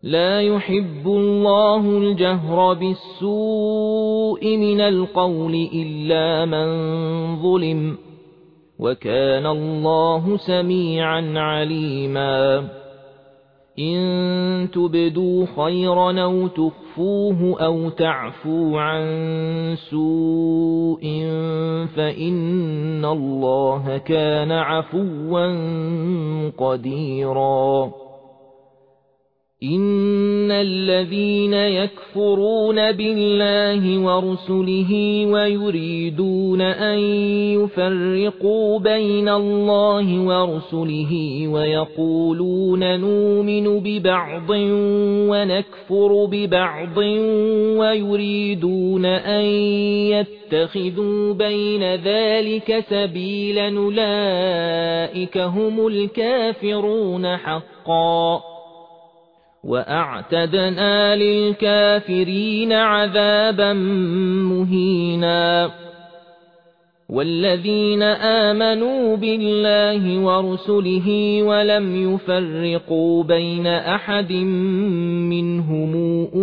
لا يحب الله الجهر بالسوء من القول إلا من ظلم وكان الله سميعا عليما إن تبدوا خيرا أو تخفوه أو تعفو عن سوء فإن الله كان عفوا قديرا إن الذين يكفرون بالله ورسله ويريدون أن يفرقوا بين الله ورسله ويقولون نؤمن ببعض ونكفر ببعض ويريدون أن يتخذوا بين ذلك سبيلا أولئك هم الكافرون حقا وأعتدنا للكافرين عذابا مهينا والذين آمنوا بالله ورسله ولم يفرقوا بين أحد منهم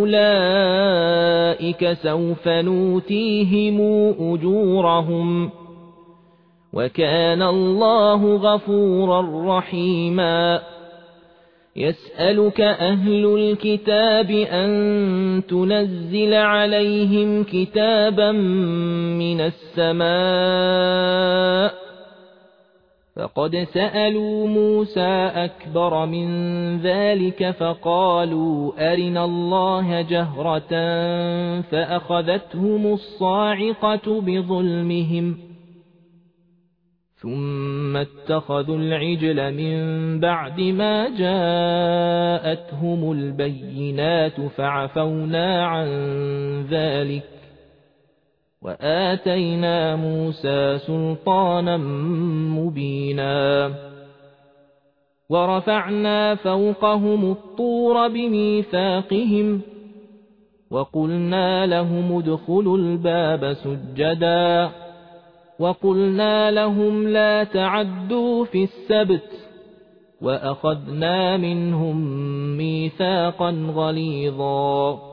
أولئك سوف نؤتيهم أجورهم وكان الله غفورا رحيما يسألك أهل الكتاب أن تنزل عليهم كتابا من السماء فقد سألوا موسى أكبر من ذلك فقالوا أرنا الله جهرة فأخذتهم الصاعقة بظلمهم ثم اتخذوا العجل من بعد ما جاءتهم البينات فعفونا عن ذلك وآتينا موسى سلطانا مبينا ورفعنا فوقهم الطور بميثاقهم وقلنا لهم ادخلوا الباب سجدا وقلنا لهم لا تعدوا في السبت وأخذنا منهم ميثاقا غليظا